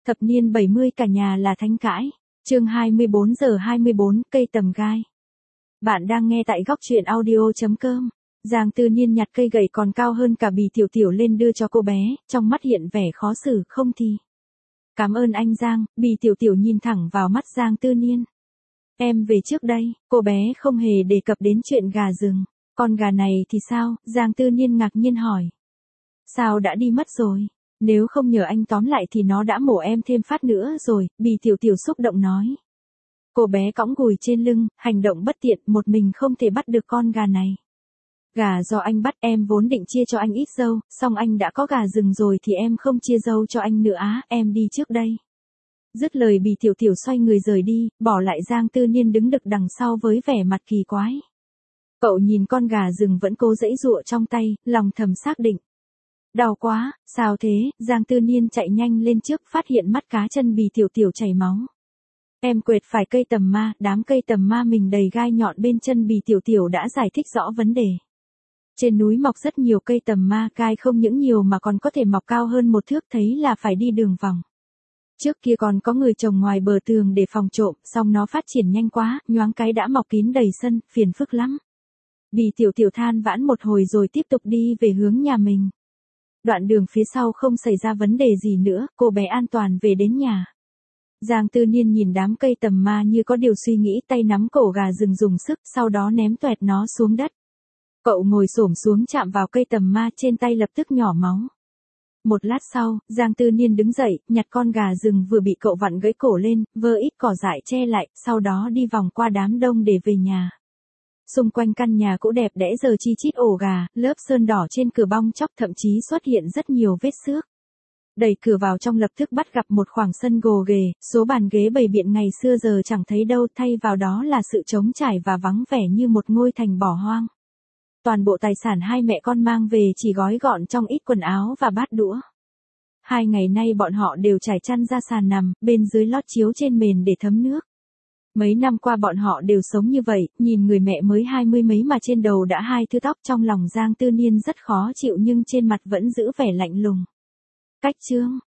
Thập niên 70 cả nhà là thánh cãi. Chương 24:24, cây tầm gai. Bạn đang nghe tại góc truyện audio.com. Giang Tư Niên nhặt cây gậy còn cao hơn cả Bì Tiểu Tiểu lên đưa cho cô bé, trong mắt hiện vẻ khó xử không thì. Cảm ơn anh Giang, Bì Tiểu Tiểu nhìn thẳng vào mắt Giang Tư Niên. Em về trước đây, cô bé không hề đề cập đến chuyện gà rừng. Con gà này thì sao? Giang Tư Niên ngạc nhiên hỏi. Sao đã đi mất rồi? Nếu không nhờ anh tóm lại thì nó đã mổ em thêm phát nữa rồi, Bì Tiểu Tiểu xúc động nói. Cô bé cõng gùi trên lưng, hành động bất tiện, một mình không thể bắt được con gà này. Gà do anh bắt, em vốn định chia cho anh ít dâu, song anh đã có gà rừng rồi thì em không chia dâu cho anh nữa á, em đi trước đây. Dứt lời Bì Tiểu Tiểu xoay người rời đi, bỏ lại Giang Tư Niên đứng đực đằng sau với vẻ mặt kỳ quái. Cậu nhìn con gà rừng vẫn cố giãy giụa trong tay, lòng thầm xác định. Đau quá, sao thế? Giang Tư Niên chạy nhanh lên trước, phát hiện mắt cá chân Bì Tiểu Tiểu chảy máu. Em quệt phải cây tầm ma, đám cây tầm ma mình đầy gai nhọn bên chân Bì Tiểu Tiểu đã giải thích rõ vấn đề. Trên núi mọc rất nhiều cây tầm ma, gai không những nhiều mà còn có thể mọc cao hơn một thước, thấy là phải đi đường vòng. Trước kia còn có người trồng ngoài bờ tường để phòng trộm, song nó phát triển nhanh quá, nhoáng cái đã mọc kín đầy sân, phiền phức lắm. Bì Tiểu Tiểu than vãn một hồi rồi tiếp tục đi về hướng nhà mình. Đoạn đường phía sau không xảy ra vấn đề gì nữa, cô bé an toàn về đến nhà. Giang Tư Niên nhìn đám cây tầm ma như có điều suy nghĩ, tay nắm cổ gà rừng dùng sức, sau đó ném toẹt nó xuống đất. Cậu ngồi xổm xuống chạm vào cây tầm ma, trên tay lập tức nhỏ máu. Một lát sau, Giang Tư Niên đứng dậy, nhặt con gà rừng vừa bị cậu vặn gãy cổ lên, vơ ít cỏ dại che lại, sau đó đi vòng qua đám đông để về nhà. Xung quanh căn nhà cũ đẹp đẽ giờ chi chít ổ gà, lớp sơn đỏ trên cửa bong chóc, thậm chí xuất hiện rất nhiều vết xước. Đẩy cửa vào trong lập tức bắt gặp một khoảng sân gồ ghề, số bàn ghế bày biện ngày xưa giờ chẳng thấy đâu, thay vào đó là sự trống trải và vắng vẻ như một ngôi thành bỏ hoang. Toàn bộ tài sản hai mẹ con mang về chỉ gói gọn trong ít quần áo và bát đũa. 2 ngày nay bọn họ đều trải chăn ra sàn nằm, bên dưới lót chiếu trên mền để thấm nước. Mấy năm qua bọn họ đều sống như vậy, nhìn người mẹ mới 20 mấy mà trên đầu đã 2 thứ tóc, trong lòng Giang Tư Niên rất khó chịu nhưng trên mặt vẫn giữ vẻ lạnh lùng. Cách chương